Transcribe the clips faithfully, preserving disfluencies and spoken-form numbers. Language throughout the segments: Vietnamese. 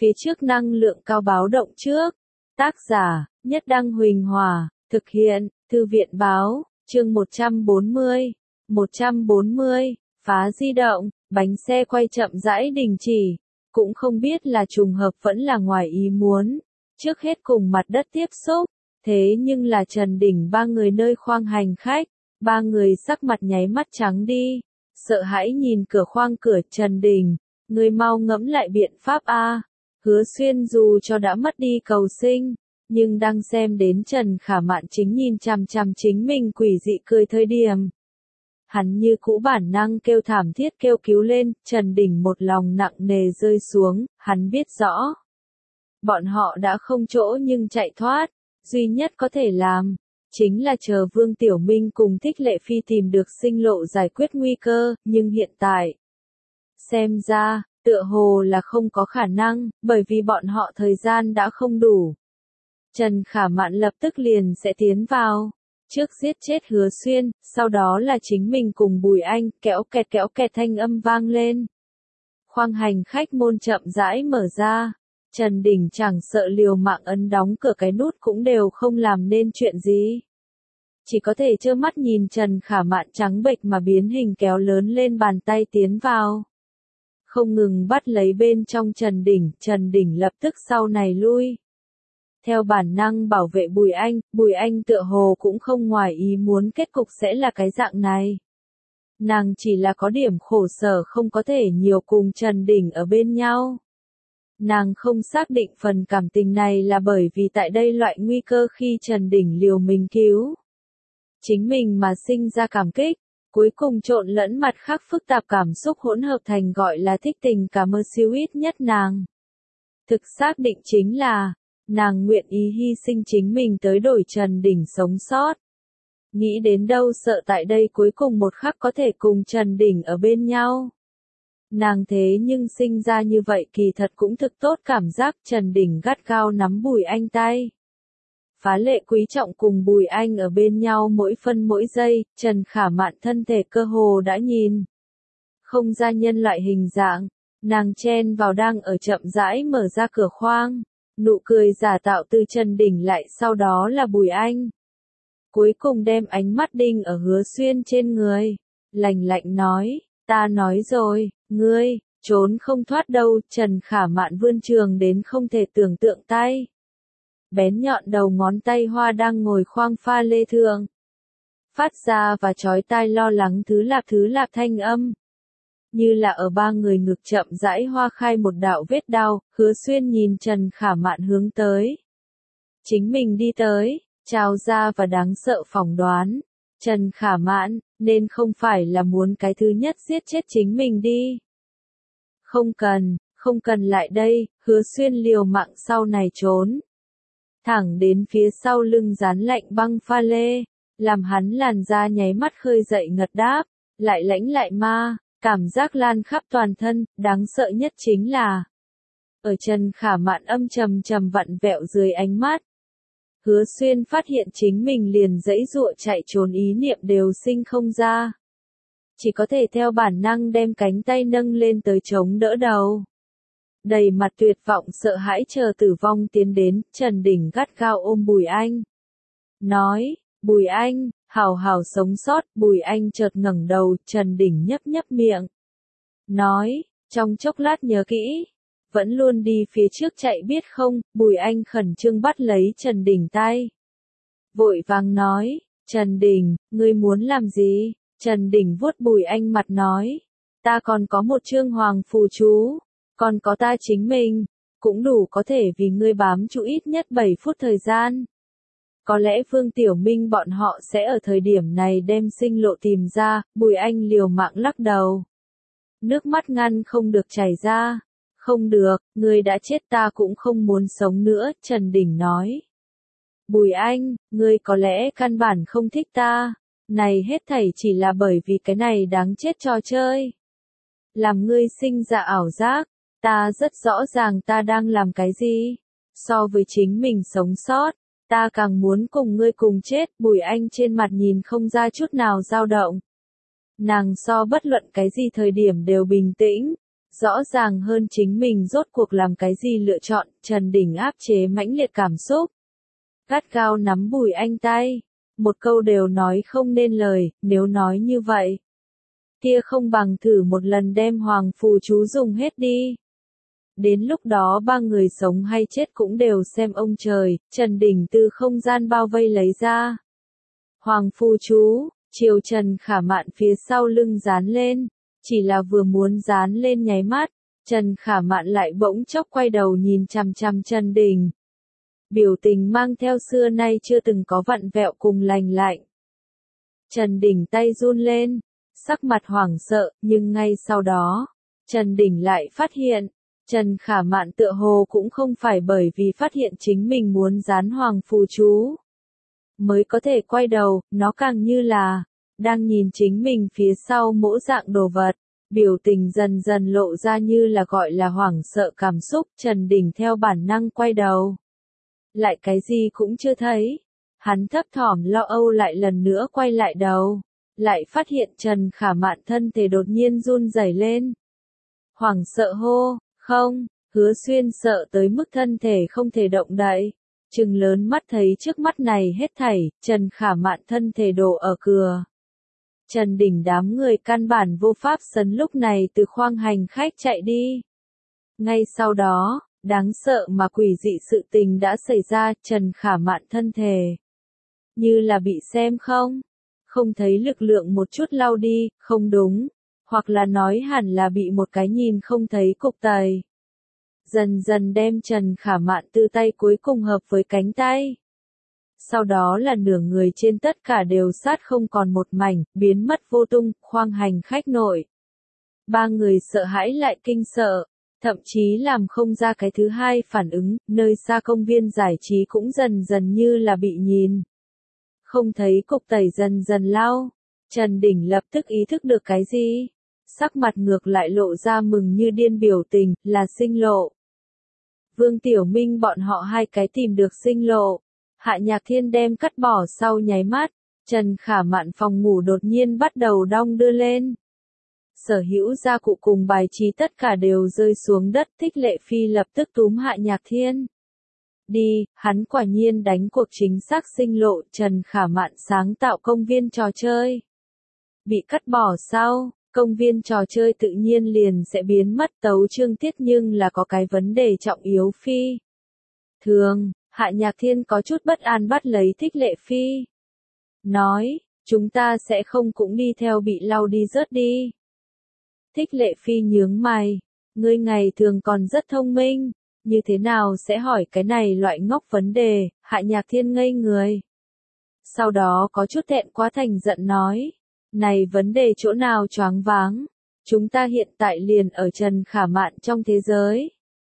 phía trước năng lượng cao báo động trước. Tác giả, Nhất Đăng Huỳnh Hòa, thực hiện, Thư viện báo, chương một trăm bốn mươi. một trăm bốn mươi, phá di động, bánh xe quay chậm rãi đình chỉ, cũng không biết là trùng hợp vẫn là ngoài ý muốn. Trước hết cùng mặt đất tiếp xúc, thế nhưng là Trần Đình ba người nơi khoang hành khách, ba người sắc mặt nháy mắt trắng đi, sợ hãi nhìn cửa khoang cửa. Trần Đình, người mau ngẫm lại biện pháp a. Hứa Xuyên dù cho đã mất đi cầu sinh, nhưng đang xem đến Trần Khả Mạn chính nhìn chằm chằm chính mình quỷ dị cười thời điểm. Hắn như cũ bản năng kêu thảm thiết kêu cứu lên. Trần Đình một lòng nặng nề rơi xuống, hắn biết rõ. Bọn họ đã không chỗ nhưng chạy thoát, duy nhất có thể làm, chính là chờ Vương Tiểu Minh cùng Thích Lệ Phi tìm được sinh lộ giải quyết nguy cơ, nhưng hiện tại, xem ra, tựa hồ là không có khả năng, bởi vì bọn họ thời gian đã không đủ. Trần Khả Mạn lập tức liền sẽ tiến vào, trước giết chết Hứa Xuyên, sau đó là chính mình cùng Bùi Anh. Kéo kẹt kéo kẹt thanh âm vang lên. Khoang hành khách môn chậm rãi mở ra. Trần Đình chẳng sợ liều mạng ấn đóng cửa, cái nút cũng đều không làm nên chuyện gì. Chỉ có thể trơ mắt nhìn Trần Khả Mạn trắng bệch mà biến hình kéo lớn lên bàn tay tiến vào. Không ngừng bắt lấy bên trong Trần Đình, Trần Đình lập tức sau này lui. Theo bản năng bảo vệ Bùi Anh, Bùi Anh tựa hồ cũng không ngoài ý muốn kết cục sẽ là cái dạng này. Nàng chỉ là có điểm khổ sở không có thể nhiều cùng Trần Đình ở bên nhau. Nàng không xác định phần cảm tình này là bởi vì tại đây loại nguy cơ khi Trần Đình liều mình cứu chính mình mà sinh ra cảm kích, cuối cùng trộn lẫn mặt khác phức tạp cảm xúc hỗn hợp thành gọi là thích tình cảm mơ siêu ít nhất nàng. Thực xác định chính là, nàng nguyện ý hy sinh chính mình tới đổi Trần Đình sống sót. Nghĩ đến đâu sợ tại đây cuối cùng một khắc có thể cùng Trần Đình ở bên nhau. Nàng thế nhưng sinh ra như vậy kỳ thật cũng thực tốt cảm giác. Trần Đình gắt gao nắm Bùi Anh tay. Phá lệ quý trọng cùng Bùi Anh ở bên nhau mỗi phân mỗi giây. Trần Khả Mạn thân thể cơ hồ đã nhìn không ra nhân loại hình dạng. Nàng chen vào đang ở chậm rãi mở ra cửa khoang. Nụ cười giả tạo từ Trần Đình lại sau đó là Bùi Anh. Cuối cùng đem ánh mắt đinh ở Hứa Xuyên trên người. Lạnh lạnh nói, ta nói rồi, ngươi, trốn không thoát đâu. Trần Khả Mạn vươn trường đến không thể tưởng tượng tay. Bén nhọn đầu ngón tay hoa đang ngồi khoang pha lê thượng. Phát ra và chói tai lo lắng thứ lạp thứ lạp thanh âm. Như là ở ba người ngực chậm rãi hoa khai một đạo vết đau. Hứa Xuyên nhìn Trần Khả Mạn hướng tới. Chính mình đi tới, trao ra và đáng sợ phỏng đoán. Trần Khả Mạn, nên không phải là muốn cái thứ nhất giết chết chính mình đi. Không cần, không cần lại đây. Hứa Xuyên liều mạng sau này trốn. Thẳng đến phía sau lưng dán lạnh băng pha lê, làm hắn làn da nháy mắt khơi dậy ngật đáp, lại lãnh lại ma, cảm giác lan khắp toàn thân. Đáng sợ nhất chính là, ở Trần Khả Mạn âm trầm trầm vặn vẹo dưới ánh mắt, Hứa Xuyên phát hiện chính mình liền giãy giụa chạy trốn ý niệm đều sinh không ra. Chỉ có thể theo bản năng đem cánh tay nâng lên tới chống đỡ đầu. Đầy mặt tuyệt vọng sợ hãi chờ tử vong tiến đến. Trần Đình gắt gao ôm Bùi Anh. Nói, Bùi Anh, hảo hảo sống sót. Bùi Anh chợt ngẩng đầu. Trần Đình nhấp nhấp miệng. Nói, trong chốc lát nhớ kỹ. Vẫn luôn đi phía trước chạy biết không. Bùi Anh khẩn trương bắt lấy Trần Đình tay. Vội vàng nói, Trần Đình, ngươi muốn làm gì? Trần Đình vuốt Bùi Anh mặt nói, ta còn có một chương hoàng phù chú, còn có ta chính mình, cũng đủ có thể vì ngươi bám trụ ít nhất bảy phút thời gian. Có lẽ Vương Tiểu Minh bọn họ sẽ ở thời điểm này đem sinh lộ tìm ra. Bùi Anh liều mạng lắc đầu. Nước mắt ngăn không được chảy ra. Không được, ngươi đã chết ta cũng không muốn sống nữa. Trần Đình nói. Bùi Anh, ngươi có lẽ căn bản không thích ta. Này hết thảy chỉ là bởi vì cái này đáng chết trò chơi. Làm ngươi sinh ra ảo giác. Ta rất rõ ràng ta đang làm cái gì. So với chính mình sống sót, ta càng muốn cùng ngươi cùng chết. Bùi Anh trên mặt nhìn không ra chút nào dao động. Nàng so bất luận cái gì thời điểm đều bình tĩnh. rõ ràng hơn chính mình rốt cuộc làm cái gì lựa chọn, Trần Đình áp chế mãnh liệt cảm xúc. Gắt gao nắm Bùi Anh tay, một câu đều nói không nên lời, nếu nói như vậy. Kia không bằng thử một lần đem hoàng phù chú dùng hết đi. Đến lúc đó ba người sống hay chết cũng đều xem ông trời, Trần Đình từ không gian bao vây lấy ra. Hoàng phù chú, chiều Trần Khả Mạn phía sau lưng dán lên, chỉ là vừa muốn dán lên nháy mắt, Trần Khả Mạn lại bỗng chốc quay đầu nhìn chằm chằm Trần Đình. Biểu tình mang theo xưa nay chưa từng có vặn vẹo cùng lành lạnh. Trần Đình tay run lên, sắc mặt hoảng sợ, nhưng ngay sau đó, Trần Đình lại phát hiện, Trần Khả Mạn tựa hồ cũng không phải bởi vì phát hiện chính mình muốn dán hoàng phù chú mới có thể quay đầu, nó càng như là đang nhìn chính mình phía sau mỗi dạng đồ vật, biểu tình dần dần lộ ra như là gọi là hoảng sợ cảm xúc, Trần Đình theo bản năng quay đầu. Lại cái gì cũng chưa thấy, hắn thấp thỏm lo âu lại lần nữa quay lại đầu, lại phát hiện Trần Khả Mạn thân thể đột nhiên run rẩy lên. Hoảng sợ hô, không, Hứa Xuyên sợ tới mức thân thể không thể động đậy, trừng lớn mắt thấy trước mắt này hết thảy, Trần Khả Mạn thân thể đổ ở cửa. Trần Đình đám người căn bản vô pháp sấn lúc này từ khoang hành khách chạy đi. Ngay sau đó, đáng sợ mà quỷ dị sự tình đã xảy ra, Trần Khả Mạn thân thể như là bị xem không, không thấy lực lượng một chút lau đi, không đúng, hoặc là nói hẳn là bị một cái nhìn không thấy cục tày. Dần dần đem Trần Khả Mạn từ tay cuối cùng hợp với cánh tay. Sau đó là nửa người trên tất cả đều sát không còn một mảnh, biến mất vô tung, khoang hành khách nội. Ba người sợ hãi lại kinh sợ, thậm chí làm không ra cái thứ hai phản ứng, nơi xa công viên giải trí cũng dần dần như là bị nhìn. Không thấy cục tẩy dần dần lao, Trần Đình lập tức ý thức được cái gì. Sắc mặt ngược lại lộ ra mừng như điên biểu tình, là sinh lộ. Vương Tiểu Minh bọn họ hai cái tìm được sinh lộ. Hạ Nhạc Thiên đem cắt bỏ sau nháy mắt, Trần Khả Mạn phòng ngủ đột nhiên bắt đầu đong đưa lên. Sở hữu gia cụ cùng bài trí tất cả đều rơi xuống đất, Thích Lệ Phi lập tức túm Hạ Nhạc Thiên. Đi, hắn quả nhiên đánh cuộc chính xác sinh lộ, Trần Khả Mạn sáng tạo công viên trò chơi. Bị cắt bỏ sau, công viên trò chơi tự nhiên liền sẽ biến mất, tấu chương tiết nhưng là có cái vấn đề trọng yếu phi. Thường, Hạ Nhạc Thiên có chút bất an bắt lấy Thích Lệ Phi. Nói, chúng ta sẽ không cũng đi theo bị lau đi rớt đi. Thích Lệ Phi nhướng mày, ngươi ngày thường còn rất thông minh, như thế nào sẽ hỏi cái này loại ngốc vấn đề, Hạ Nhạc Thiên ngây người. Sau đó có chút thẹn quá thành giận nói, này vấn đề chỗ nào choáng váng, chúng ta hiện tại liền ở Trần Khả Mạn trong thế giới.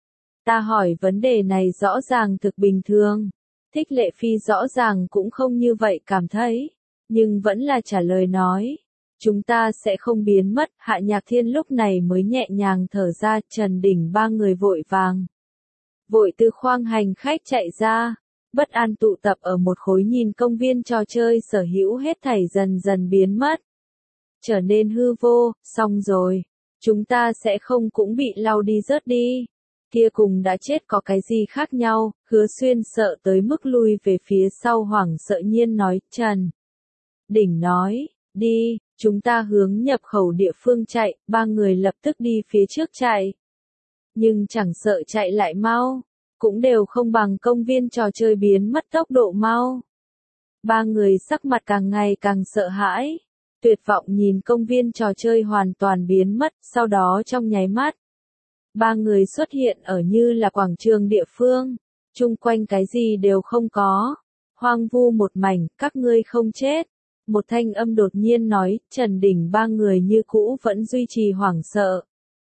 Ta hỏi vấn đề này rõ ràng thực bình thường. Thích Lệ Phi rõ ràng cũng không như vậy cảm thấy, nhưng vẫn là trả lời nói. Chúng ta sẽ không biến mất, Hạ Nhạc Thiên lúc này mới nhẹ nhàng thở ra, Trần Đình ba người vội vàng. Vội từ khoang hành khách chạy ra, bất an tụ tập ở một khối nhìn công viên trò chơi sở hữu hết thảy dần dần biến mất. Trở nên hư vô, xong rồi, chúng ta sẽ không cũng bị lau đi rớt đi. Kia cùng đã chết có cái gì khác nhau, Hứa Xuyên sợ tới mức lui về phía sau hoảng sợ nhiên nói, Trần Đình nói, đi, chúng ta hướng nhập khẩu địa phương chạy, ba người lập tức đi phía trước chạy. Nhưng chẳng sợ chạy lại mau, cũng đều không bằng công viên trò chơi biến mất tốc độ mau. Ba người sắc mặt càng ngày càng sợ hãi, tuyệt vọng nhìn công viên trò chơi hoàn toàn biến mất, sau đó trong nháy mắt. Ba người xuất hiện ở như là quảng trường địa phương, chung quanh cái gì đều không có, hoang vu một mảnh, các ngươi không chết. Một thanh âm đột nhiên nói, Trần Đình ba người như cũ vẫn duy trì hoảng sợ.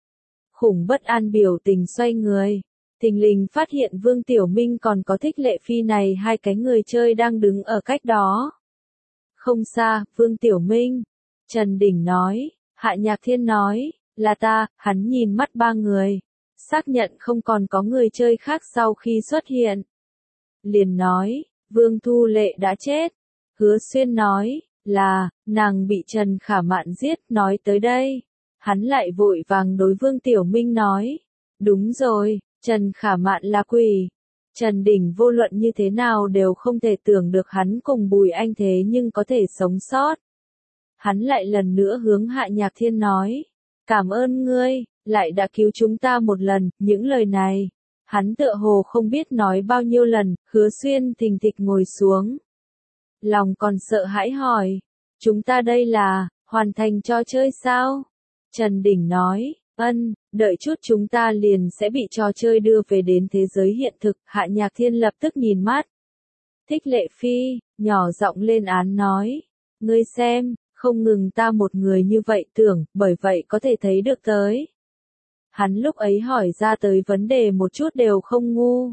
Khủng bất an biểu tình xoay người, thình lình phát hiện Vương Tiểu Minh còn có Thích Lệ Phi này hai cái người chơi đang đứng ở cách đó. Không xa, Vương Tiểu Minh, Trần Đình nói, Hạ Nhạc Thiên nói, là ta, hắn nhìn mắt ba người, xác nhận không còn có người chơi khác sau khi xuất hiện. Liền nói, Vương Thu Lệ đã chết. Hứa Xuyên nói, là, nàng bị Trần Khả Mạn giết, nói tới đây. Hắn lại vội vàng đối Vương Tiểu Minh nói. Đúng rồi, Trần Khả Mạn là quỷ. Trần Đình vô luận như thế nào đều không thể tưởng được hắn cùng Bùi Anh thế nhưng có thể sống sót. Hắn lại lần nữa hướng Hạ Nhạc Thiên nói. Cảm ơn ngươi, lại đã cứu chúng ta một lần, những lời này. Hắn tựa hồ không biết nói bao nhiêu lần, Hứa Xuyên thình thịch ngồi xuống. Lòng còn sợ hãi hỏi. Chúng ta đây là, hoàn thành trò chơi sao? Trần Đình nói, ân, đợi chút chúng ta liền sẽ bị trò chơi đưa về đến thế giới hiện thực. Hạ Nhạc Thiên lập tức nhìn mắt. Thích Lệ Phi, nhỏ giọng lên án nói. Ngươi xem, không ngừng ta một người như vậy tưởng, bởi vậy có thể thấy được tới. Hắn lúc ấy hỏi ra tới vấn đề một chút đều không ngu.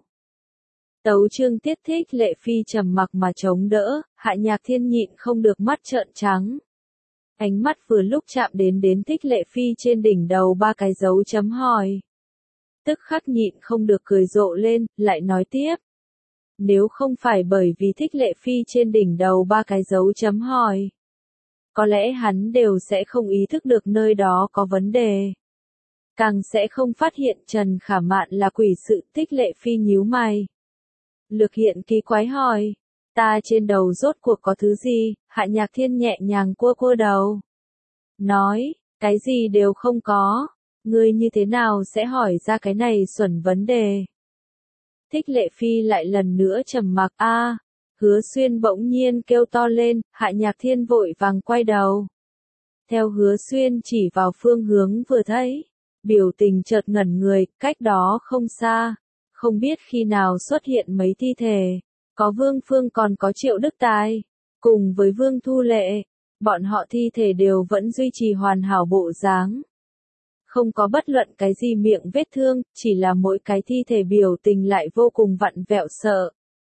Tấu chương tiết Thích Lệ Phi trầm mặc mà chống đỡ, Hạ Nhạc Thiên nhịn không được mắt trợn trắng. Ánh mắt vừa lúc chạm đến đến Thích Lệ Phi trên đỉnh đầu ba cái dấu chấm hỏi. Tức khắc nhịn không được cười rộ lên, lại nói tiếp. Nếu không phải bởi vì Thích Lệ Phi trên đỉnh đầu ba cái dấu chấm hỏi, có lẽ hắn đều sẽ không ý thức được nơi đó có vấn đề. Càng sẽ không phát hiện Trần Khả Mạn là quỷ sự. Thích Lệ Phi nhíu mày. Lược Hiện kỳ quái hỏi. Ta trên đầu rốt cuộc có thứ gì? Hạ Nhạc Thiên nhẹ nhàng cua cua đầu. Nói, cái gì đều không có. Ngươi như thế nào sẽ hỏi ra cái này xuẩn vấn đề? Thích Lệ Phi lại lần nữa trầm mặc. A, Hứa Xuyên bỗng nhiên kêu to lên. Hạ Nhạc Thiên vội vàng quay đầu. Theo Hứa Xuyên chỉ vào phương hướng vừa thấy, biểu tình chợt ngẩn người. Cách đó không xa, không biết khi nào xuất hiện mấy thi thể. Có Vương Phương còn có Triệu Đức Tài, cùng với Vương Thu Lệ, bọn họ thi thể đều vẫn duy trì hoàn hảo bộ dáng. Không có bất luận cái gì miệng vết thương, chỉ là mỗi cái thi thể biểu tình lại vô cùng vặn vẹo sợ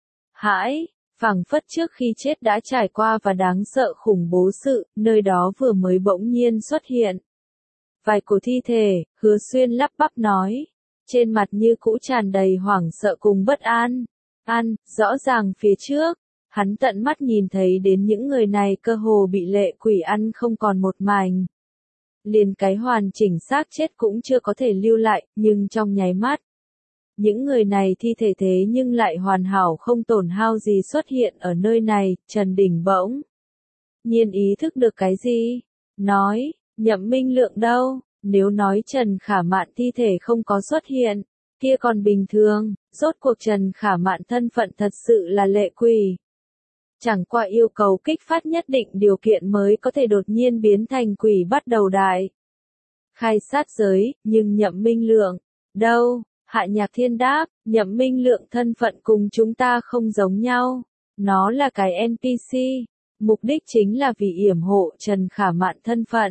hãi, phảng phất trước khi chết đã trải qua và đáng sợ khủng bố sự, nơi đó vừa mới bỗng nhiên xuất hiện. Vài cổ thi thể, Hứa Xuyên lắp bắp nói, trên mặt như cũ tràn đầy hoảng sợ cùng bất an. An, rõ ràng phía trước, hắn tận mắt nhìn thấy đến những người này cơ hồ bị lệ quỷ ăn không còn một mảnh. Liền cái hoàn chỉnh xác chết cũng chưa có thể lưu lại, nhưng trong nháy mắt, những người này thi thể thế nhưng lại hoàn hảo không tổn hao gì xuất hiện ở nơi này. Trần Đình bỗng nhiên ý thức được cái gì? Nói, Nhậm Minh Lượng đâu? Nếu nói Trần Khả Mạn thi thể không có xuất hiện, kia còn bình thường, rốt cuộc Trần Khả Mạn thân phận thật sự là lệ quỷ. Chẳng qua yêu cầu kích phát nhất định điều kiện mới có thể đột nhiên biến thành quỷ bắt đầu đại khai sát giới. Nhưng Nhậm Minh Lượng, đâu? Hạ Nhạc Thiên đáp, Nhậm Minh Lượng thân phận cùng chúng ta không giống nhau. Nó là cái en pê xê, mục đích chính là vì yểm hộ Trần Khả Mạn thân phận.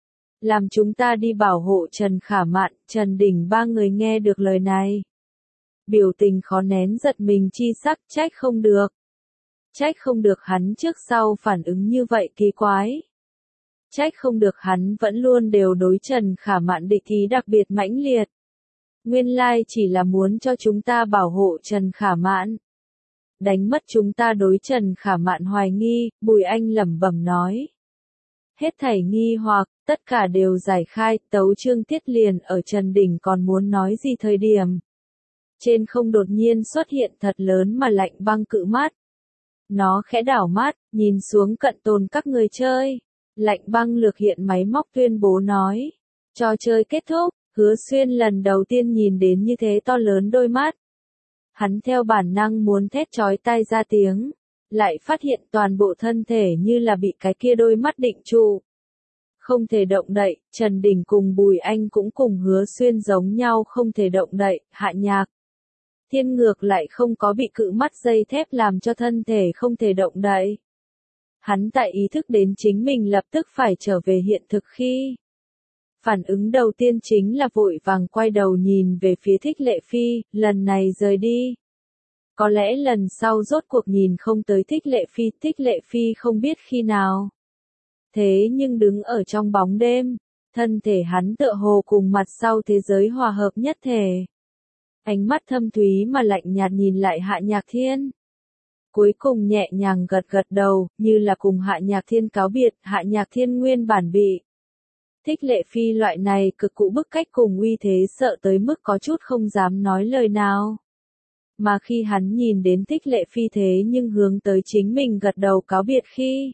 Làm chúng ta đi bảo hộ Trần Khả Mạn. Trần Đình ba người nghe được lời này, biểu tình khó nén giật mình chi sắc. Trách không được. Trách không được hắn trước sau phản ứng như vậy kỳ quái. Trách không được hắn vẫn luôn đều đối Trần Khả Mạn địch ý đặc biệt mãnh liệt. Nguyên lai chỉ là muốn cho chúng ta bảo hộ Trần Khả Mạn. Đánh mất chúng ta đối Trần Khả Mạn hoài nghi. Bùi Anh lẩm bẩm nói. Hết thảy nghi hoặc, tất cả đều giải khai. Tấu chương tiết liền ở Trần Đình còn muốn nói gì thời điểm. Trên không đột nhiên xuất hiện thật lớn mà lạnh băng cự mắt. Nó khẽ đảo mắt, nhìn xuống cận tồn các người chơi. Lạnh băng Lược Hiện máy móc tuyên bố nói. Trò chơi kết thúc. Hứa Xuyên lần đầu tiên nhìn đến như thế to lớn đôi mắt. Hắn theo bản năng muốn thét chói tai ra tiếng. Lại phát hiện toàn bộ thân thể như là bị cái kia đôi mắt định trụ. Không thể động đậy. Trần Đình cùng Bùi Anh cũng cùng Hứa Xuyên giống nhau không thể động đậy. Hạ Nhạc Thiên ngược lại không có bị cự mắt dây thép làm cho thân thể không thể động đậy. Hắn tại ý thức đến chính mình lập tức phải trở về hiện thực khi. Phản ứng đầu tiên chính là vội vàng quay đầu nhìn về phía Thích Lệ Phi, lần này rời đi. Có lẽ lần sau rốt cuộc nhìn không tới Thích Lệ Phi. Thích Lệ Phi không biết khi nào. Thế nhưng đứng ở trong bóng đêm, thân thể hắn tựa hồ cùng mặt sau thế giới hòa hợp nhất thể. Ánh mắt thâm thúy mà lạnh nhạt nhìn lại Hạ Nhạc Thiên. Cuối cùng nhẹ nhàng gật gật đầu, như là cùng Hạ Nhạc Thiên cáo biệt. Hạ Nhạc Thiên nguyên bản bị Thích Lệ Phi loại này cực cụ bức cách cùng uy thế sợ tới mức có chút không dám nói lời nào. Mà khi hắn nhìn đến Thích Lệ Phi thế nhưng hướng tới chính mình gật đầu cáo biệt khi,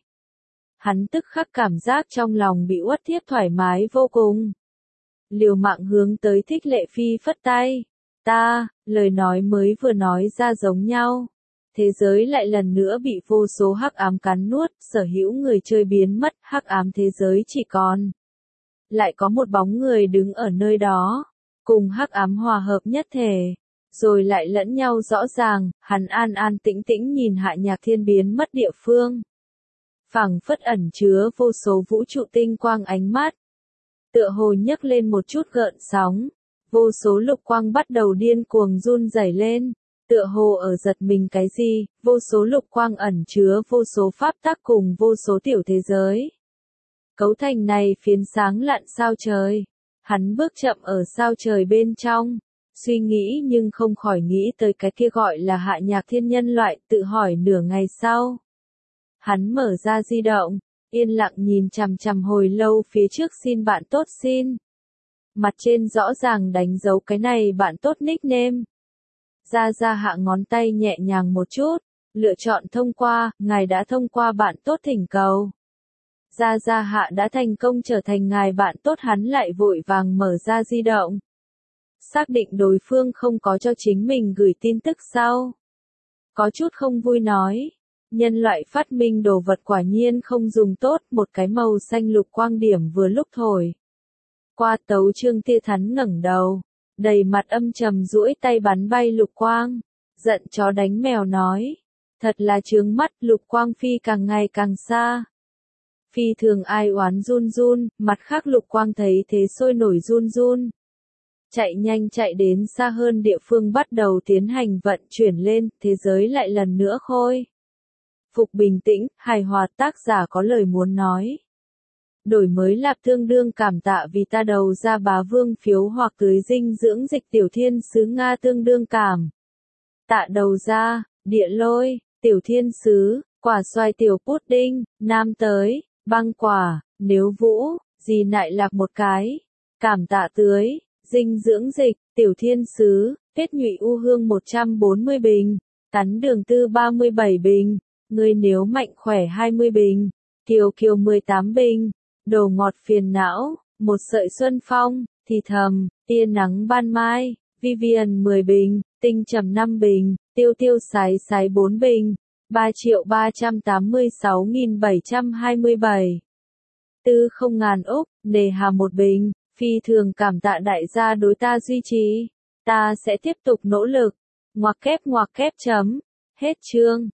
hắn tức khắc cảm giác trong lòng bị uất thiếp thoải mái vô cùng. Liều mạng hướng tới Thích Lệ Phi phất tay. Ta, lời nói mới vừa nói ra giống nhau. Thế giới lại lần nữa bị vô số hắc ám cắn nuốt, sở hữu người chơi biến mất, hắc ám thế giới chỉ còn. Lại có một bóng người đứng ở nơi đó, cùng hắc ám hòa hợp nhất thể, rồi lại lẫn nhau rõ ràng, hắn an an tĩnh tĩnh nhìn Hạ Nhạc Thiên biến mất địa phương. Phảng phất ẩn chứa vô số vũ trụ tinh quang ánh mắt. Tựa hồ nhấc lên một chút gợn sóng, vô số lục quang bắt đầu điên cuồng run rẩy lên, tựa hồ ở giật mình cái gì, vô số lục quang ẩn chứa vô số pháp tắc cùng vô số tiểu thế giới. Cấu thành này phiến sáng lạn sao trời. Hắn bước chậm ở sao trời bên trong, suy nghĩ nhưng không khỏi nghĩ tới cái kia gọi là Hạ Nhạc Thiên nhân loại, tự hỏi nửa ngày sau. Hắn mở ra di động, yên lặng nhìn chằm chằm hồi lâu phía trước xin bạn tốt xin. Mặt trên rõ ràng đánh dấu cái này bạn tốt nickname. Ra ra hạ ngón tay nhẹ nhàng một chút, lựa chọn thông qua, ngài đã thông qua bạn tốt thỉnh cầu. Ra ra hạ đã thành công trở thành ngài bạn tốt, hắn lại vội vàng mở ra di động. Xác định đối phương không có cho chính mình gửi tin tức sau. Có chút không vui nói. Nhân loại phát minh đồ vật quả nhiên không dùng tốt, một cái màu xanh lục quang điểm vừa lúc thổi. Qua tấu Trương Tia Thắn ngẩng đầu, đầy mặt âm trầm duỗi tay bắn bay lục quang, giận chó đánh mèo nói. Thật là chướng mắt, lục quang phi càng ngày càng xa. Phi thường ai oán run run, mặt khác lục quang thấy thế sôi nổi run run. Chạy nhanh chạy đến xa hơn địa phương bắt đầu tiến hành vận chuyển lên, thế giới lại lần nữa khôi phục bình tĩnh, hài hòa. Tác giả có lời muốn nói. Đổi mới lạp tương đương cảm tạ vì ta đầu ra bá vương phiếu hoặc tưới dinh dưỡng dịch tiểu thiên sứ Nga tương đương cảm. Tạ đầu ra, địa lôi, tiểu thiên sứ, quả xoài tiểu pudding, nam tới, băng quả, nếu vũ, gì nại lạc một cái. Cảm tạ tưới, dinh dưỡng dịch, tiểu thiên sứ, kết nhụy u hương một trăm bốn mươi bình, tắn đường tư ba mươi bảy bình. Ngươi nếu mạnh khỏe hai mươi bình, kiều kiều mười tám bình, đồ ngọt phiền não, một sợi xuân phong, thì thầm, tia nắng ban mai, Vivian mười bình, tinh trầm năm bình, tiêu tiêu sái sái bốn bình, ba triệu ba trăm tám mươi sáu nghìn bảy trăm hai mươi bảy. Tư không ngàn úc, nề hà một bình, phi thường cảm tạ đại gia đối ta duy trì, ta sẽ tiếp tục nỗ lực, ngoặc kép ngoặc kép chấm, hết chương.